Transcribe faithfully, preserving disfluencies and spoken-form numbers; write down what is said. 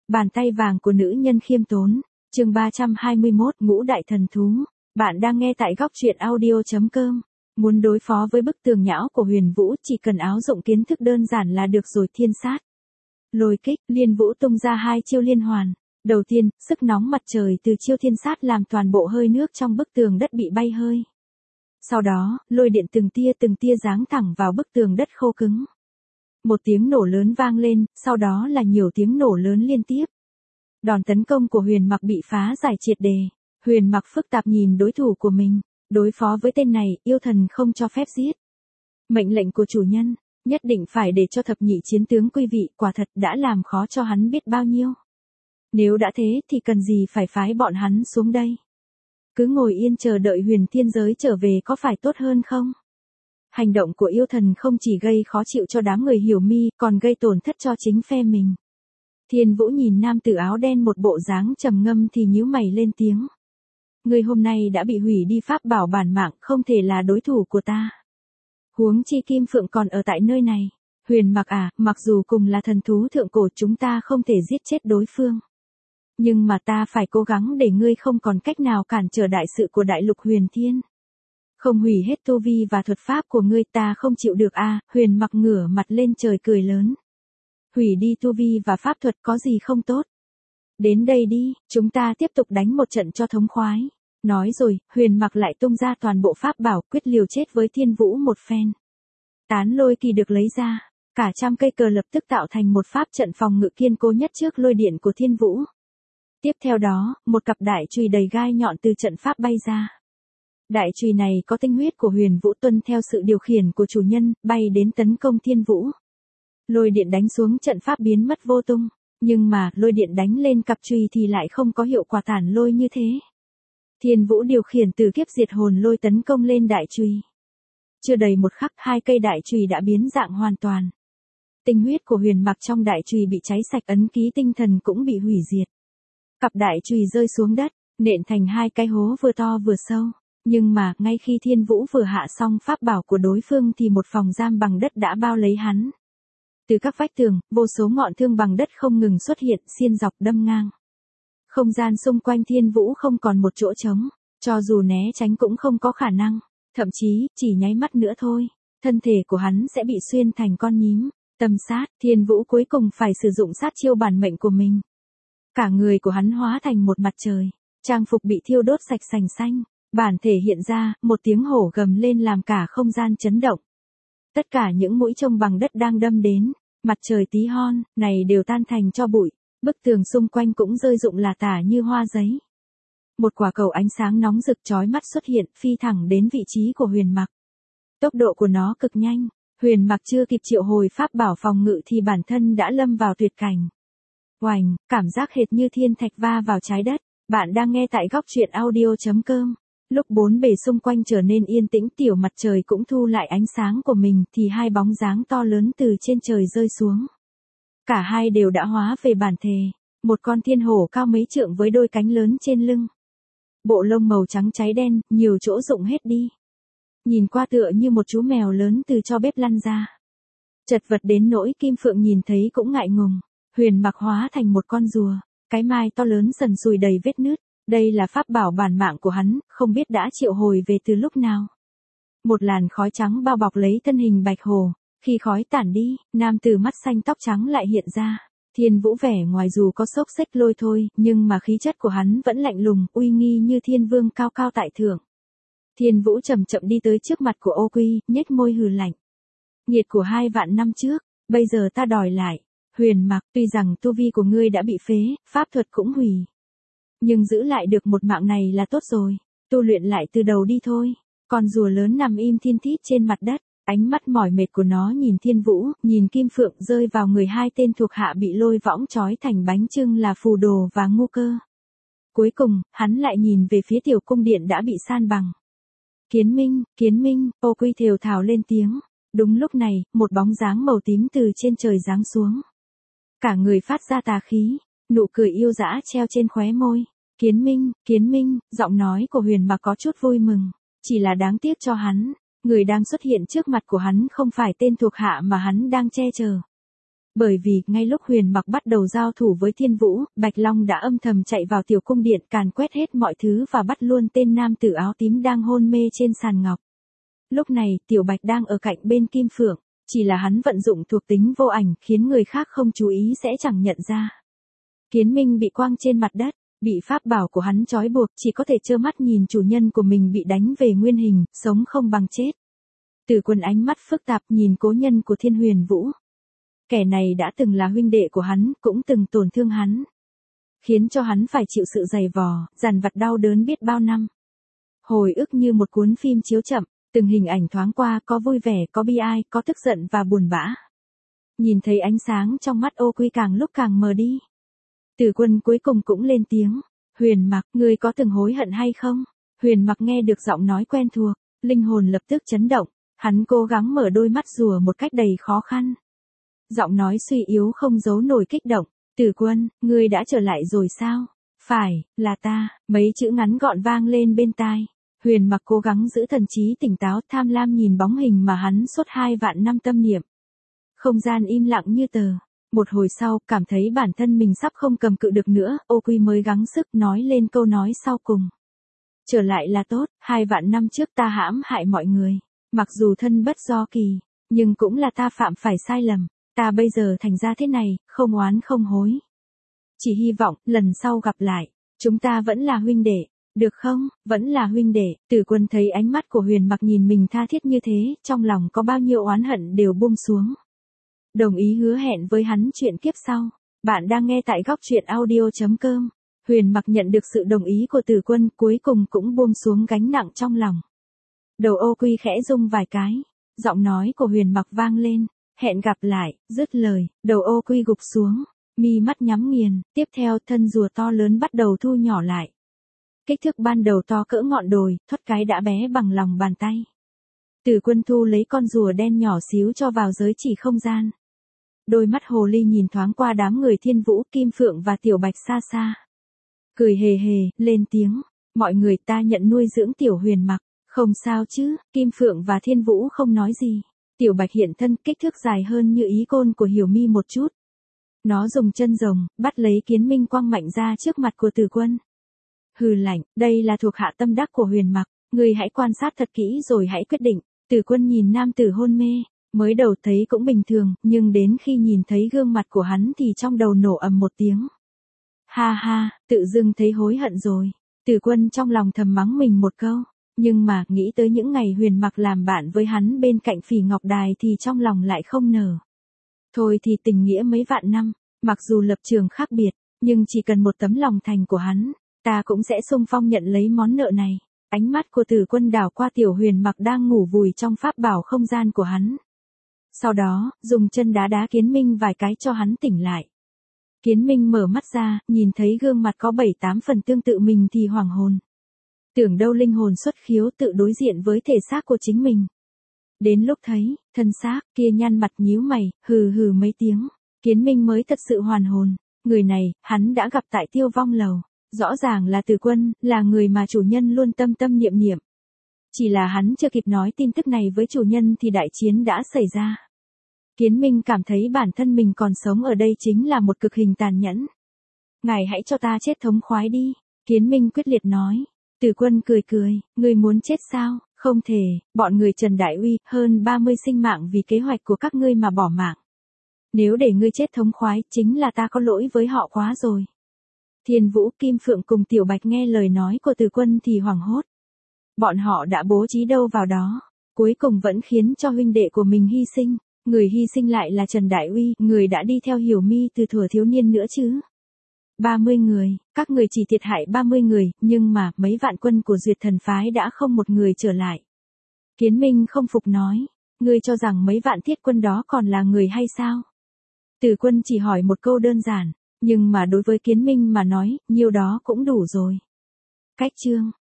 Bàn tay vàng của nữ nhân khiêm tốn. Chương ba trăm hai mươi mốt, Ngũ đại thần thú. Bạn đang nghe tại góc truyện audio chấm com. Muốn đối phó với bức tường nhão của Huyền Vũ, chỉ cần áo dụng kiến thức đơn giản là được rồi. Thiên sát, lôi kích. Liên Vũ tung ra hai chiêu liên hoàn. Đầu tiên, sức nóng mặt trời từ chiêu thiên sát làm toàn bộ hơi nước trong bức tường đất bị bay hơi. Sau đó, lôi điện từng tia từng tia giáng thẳng vào bức tường đất khô cứng. Một tiếng nổ lớn vang lên, sau đó là nhiều tiếng nổ lớn liên tiếp. Đòn tấn công của Huyền Mặc bị phá giải triệt đề. Huyền Mặc phức tạp nhìn đối thủ của mình. Đối phó với tên này, yêu thần không cho phép giết. Mệnh lệnh của chủ nhân, nhất định phải để cho thập nhị chiến tướng quy vị, quả thật đã làm khó cho hắn biết bao nhiêu. Nếu đã thế thì cần gì phải phái bọn hắn xuống đây. Cứ ngồi yên chờ đợi huyền thiên giới trở về có phải tốt hơn không? Hành động của yêu thần không chỉ gây khó chịu cho đám người Hiểu Mi, còn gây tổn thất cho chính phe mình. Thiên Vũ nhìn nam tử áo đen một bộ dáng trầm ngâm thì nhíu mày lên tiếng. Người hôm nay đã bị hủy đi pháp bảo bản mạng, không thể là đối thủ của ta. Huống chi Kim Phượng còn ở tại nơi này. Huyền Mặc à, mặc dù cùng là thần thú thượng cổ chúng ta không thể giết chết đối phương. Nhưng mà ta phải cố gắng để ngươi không còn cách nào cản trở đại sự của đại lục huyền thiên. Không hủy hết tu vi và thuật pháp của ngươi ta không chịu được a. À, Huyền Mặc ngửa mặt lên trời cười lớn. Hủy đi tu vi và pháp thuật có gì không tốt. Đến đây đi, chúng ta tiếp tục đánh một trận cho thống khoái. Nói rồi, Huyền Mặc lại tung ra toàn bộ pháp bảo quyết liều chết với Thiên Vũ một phen. Tán lôi kỳ được lấy ra, cả trăm cây cờ lập tức tạo thành một pháp trận phòng ngự kiên cố nhất trước lôi điện của Thiên Vũ. Tiếp theo đó, một cặp đại chùy đầy gai nhọn từ trận pháp bay ra. Đại chùy này có tinh huyết của Huyền Vũ tuân theo sự điều khiển của chủ nhân, bay đến tấn công Thiên Vũ. Lôi điện đánh xuống trận pháp biến mất vô tung, nhưng mà lôi điện đánh lên cặp chùy thì lại không có hiệu quả tản lôi như thế. Thiên Vũ điều khiển từ kiếp diệt hồn lôi tấn công lên đại chùy. Chưa đầy một khắc, hai cây đại chùy đã biến dạng hoàn toàn. Tinh huyết của Huyền Mặc trong đại chùy bị cháy sạch, ấn ký tinh thần cũng bị hủy diệt. Cặp đại chùy rơi xuống đất, nện thành hai cái hố vừa to vừa sâu. Nhưng mà, ngay khi Thiên Vũ vừa hạ xong pháp bảo của đối phương thì một phòng giam bằng đất đã bao lấy hắn. Từ các vách tường, vô số ngọn thương bằng đất không ngừng xuất hiện, xiên dọc đâm ngang. Không gian xung quanh Thiên Vũ không còn một chỗ trống, cho dù né tránh cũng không có khả năng, thậm chí, chỉ nháy mắt nữa thôi, thân thể của hắn sẽ bị xuyên thành con nhím. Tâm sát, Thiên Vũ cuối cùng phải sử dụng sát chiêu bản mệnh của mình. Cả người của hắn hóa thành một mặt trời, trang phục bị thiêu đốt sạch sành xanh, bản thể hiện ra, một tiếng hổ gầm lên làm cả không gian chấn động. Tất cả những mũi trông bằng đất đang đâm đến, mặt trời tí hon, này đều tan thành tro bụi, bức tường xung quanh cũng rơi rụng lả tả như hoa giấy. Một quả cầu ánh sáng nóng rực chói mắt xuất hiện, phi thẳng đến vị trí của Huyền Mặc. Tốc độ của nó cực nhanh, Huyền Mặc chưa kịp triệu hồi pháp bảo phòng ngự thì bản thân đã lâm vào tuyệt cảnh. Oành, cảm giác hệt như thiên thạch va vào trái đất. Bạn đang nghe tại góc truyện audio chấm com. Lúc bốn bề xung quanh trở nên yên tĩnh, tiểu mặt trời cũng thu lại ánh sáng của mình thì hai bóng dáng to lớn từ trên trời rơi xuống. Cả hai đều đã hóa về bản thể, một con thiên hổ cao mấy trượng với đôi cánh lớn trên lưng. Bộ lông màu trắng cháy đen, nhiều chỗ rụng hết đi. Nhìn qua tựa như một chú mèo lớn từ cho bếp lăn ra. Chật vật đến nỗi Kim Phượng nhìn thấy cũng ngại ngùng. Huyền Mặc hóa thành một con rùa, cái mai to lớn sần sùi đầy vết nứt. Đây là pháp bảo bản mạng của hắn, không biết đã triệu hồi về từ lúc nào. Một làn khói trắng bao bọc lấy thân hình bạch hồ, khi khói tản đi, nam tử mắt xanh tóc trắng lại hiện ra. Thiên Vũ vẻ ngoài dù có xốc xếch lôi thôi, nhưng mà khí chất của hắn vẫn lạnh lùng, uy nghi như thiên vương cao cao tại thượng. Thiên Vũ chậm chậm đi tới trước mặt của Ô Quy, nhếch môi hừ lạnh. Nghiệt của hai vạn năm trước, bây giờ ta đòi lại. Huyền Mặc, tuy rằng tu vi của ngươi đã bị phế, pháp thuật cũng hủy. Nhưng giữ lại được một mạng này là tốt rồi, tu luyện lại từ đầu đi thôi. Con rùa lớn nằm im thiên thít trên mặt đất, ánh mắt mỏi mệt của nó nhìn Thiên Vũ, nhìn Kim Phượng rơi vào người hai tên thuộc hạ bị lôi võng trói thành bánh chưng là Phù Đồ và Ngu Cơ. Cuối cùng, hắn lại nhìn về phía tiểu cung điện đã bị san bằng. Kiến Minh, Kiến Minh, Ô Quy thều thào lên tiếng. Đúng lúc này, một bóng dáng màu tím từ trên trời giáng xuống. Cả người phát ra tà khí, nụ cười yêu dã treo trên khóe môi. Kiến Minh, Kiến Minh, giọng nói của Huyền Mặc có chút vui mừng. Chỉ là đáng tiếc cho hắn, người đang xuất hiện trước mặt của hắn không phải tên thuộc hạ mà hắn đang che chở. Bởi vì, ngay lúc Huyền Mặc bắt đầu giao thủ với Thiên Vũ, Bạch Long đã âm thầm chạy vào tiểu cung điện càn quét hết mọi thứ và bắt luôn tên nam tử áo tím đang hôn mê trên sàn ngọc. Lúc này, Tiểu Bạch đang ở cạnh bên Kim Phượng, chỉ là hắn vận dụng thuộc tính vô ảnh khiến người khác không chú ý sẽ chẳng nhận ra. Kiến Minh bị quăng trên mặt đất, bị pháp bảo của hắn trói buộc, chỉ có thể trơ mắt nhìn chủ nhân của mình bị đánh về nguyên hình, sống không bằng chết. Tử Quân ánh mắt phức tạp nhìn cố nhân của Thiên Huyền Vũ. Kẻ này đã từng là huynh đệ của hắn, cũng từng tổn thương hắn. Khiến cho hắn phải chịu sự dày vò, dằn vặt đau đớn biết bao năm. Hồi ức như một cuốn phim chiếu chậm, từng hình ảnh thoáng qua có vui vẻ, có bi ai, có tức giận và buồn bã. Nhìn thấy ánh sáng trong mắt Ô Quy càng lúc càng mờ đi. Tử Quân cuối cùng cũng lên tiếng. Huyền Mặc, ngươi có từng hối hận hay không? Huyền Mặc nghe được giọng nói quen thuộc, linh hồn lập tức chấn động. Hắn cố gắng mở đôi mắt rùa một cách đầy khó khăn. Giọng nói suy yếu không giấu nổi kích động. Tử Quân, ngươi đã trở lại rồi sao? Phải, là ta. Mấy chữ ngắn gọn vang lên bên tai. Huyền Mặc cố gắng giữ thần trí tỉnh táo, tham lam nhìn bóng hình mà hắn suốt hai vạn năm tâm niệm. Không gian im lặng như tờ. Một hồi sau, cảm thấy bản thân mình sắp không cầm cự được nữa, Ô Quy mới gắng sức nói lên câu nói sau cùng. Trở lại là tốt, hai vạn năm trước ta hãm hại mọi người. Mặc dù thân bất do kỳ, nhưng cũng là ta phạm phải sai lầm. Ta bây giờ thành ra thế này, không oán không hối. Chỉ hy vọng, lần sau gặp lại, chúng ta vẫn là huynh đệ. Được không, vẫn là huynh đệ. Tử Quân thấy ánh mắt của Huyền Mặc nhìn mình tha thiết như thế, trong lòng có bao nhiêu oán hận đều buông xuống. Đồng ý hứa hẹn với hắn chuyện kiếp sau. Bạn đang nghe tại góc truyện audio chấm com. Huyền Mặc nhận được sự đồng ý của Tử Quân, cuối cùng cũng buông xuống gánh nặng trong lòng. Đầu Ô Quy khẽ rung vài cái. Giọng nói của Huyền Mặc vang lên. Hẹn gặp lại, dứt lời, đầu Ô Quy gục xuống. Mi mắt nhắm nghiền, tiếp theo thân rùa to lớn bắt đầu thu nhỏ lại. Kích thước ban đầu to cỡ ngọn đồi, thoát cái đã bé bằng lòng bàn tay. Tử Quân thu lấy con rùa đen nhỏ xíu cho vào giới chỉ không gian. Đôi mắt hồ ly nhìn thoáng qua đám người Thiên Vũ, Kim Phượng và Tiểu Bạch xa xa. Cười hề hề, lên tiếng. Mọi người ta nhận nuôi dưỡng Tiểu Huyền Mặc. Không sao chứ, Kim Phượng và Thiên Vũ không nói gì. Tiểu Bạch hiện thân kích thước dài hơn như ý côn của Hiểu Mi một chút. Nó dùng chân rồng, bắt lấy Kiến Minh quăng mạnh ra trước mặt của Tử Quân. Hừ lạnh, đây là thuộc hạ tâm đắc của Huyền Mặc, ngươi hãy quan sát thật kỹ rồi hãy quyết định. Tử Quân nhìn nam tử hôn mê, mới đầu thấy cũng bình thường, nhưng đến khi nhìn thấy gương mặt của hắn thì trong đầu nổ ầm một tiếng. Ha ha, tự dưng thấy hối hận rồi. Tử Quân trong lòng thầm mắng mình một câu, nhưng mà nghĩ tới những ngày Huyền Mặc làm bạn với hắn bên cạnh Phỉ Ngọc Đài thì trong lòng lại không nở. Thôi thì tình nghĩa mấy vạn năm, mặc dù lập trường khác biệt, nhưng chỉ cần một tấm lòng thành của hắn, ta cũng sẽ xung phong nhận lấy món nợ này. Ánh mắt của Tử Quân đảo qua Tiểu Huyền Mặc đang ngủ vùi trong pháp bảo không gian của hắn. Sau đó, dùng chân đá đá Kiến Minh vài cái cho hắn tỉnh lại. Kiến Minh mở mắt ra, nhìn thấy gương mặt có bảy tám phần tương tự mình thì hoảng hồn. Tưởng đâu linh hồn xuất khiếu tự đối diện với thể xác của chính mình. Đến lúc thấy, thân xác kia nhăn mặt nhíu mày, hừ hừ mấy tiếng. Kiến Minh mới thật sự hoàn hồn. Người này, hắn đã gặp tại Tiêu Vong Lầu. Rõ ràng là Tử Quân, là người mà chủ nhân luôn tâm tâm niệm niệm. Chỉ là hắn chưa kịp nói tin tức này với chủ nhân thì đại chiến đã xảy ra. Kiến Minh cảm thấy bản thân mình còn sống ở đây chính là một cực hình tàn nhẫn. Ngài hãy cho ta chết thống khoái đi. Kiến Minh quyết liệt nói. Tử Quân cười cười, ngươi muốn chết sao? Không thể, bọn người Trần Đại Uy, hơn ba mươi sinh mạng vì kế hoạch của các ngươi mà bỏ mạng. Nếu để ngươi chết thống khoái, chính là ta có lỗi với họ quá rồi. Thiên Vũ, Kim Phượng cùng Tiểu Bạch nghe lời nói của Tử Quân thì hoảng hốt. Bọn họ đã bố trí đâu vào đó, cuối cùng vẫn khiến cho huynh đệ của mình hy sinh. Người hy sinh lại là Trần Đại Uy, người đã đi theo Hiểu Mi từ thuở thiếu niên nữa chứ. ba mươi người, các người chỉ thiệt hại ba mươi người, nhưng mà mấy vạn quân của Duyệt Thần Phái đã không một người trở lại. Kiến Minh không phục nói, ngươi cho rằng mấy vạn thiết quân đó còn là người hay sao? Tử Quân chỉ hỏi một câu đơn giản, nhưng mà đối với Kiến Minh mà nói, nhiêu đó cũng đủ rồi. Cách chương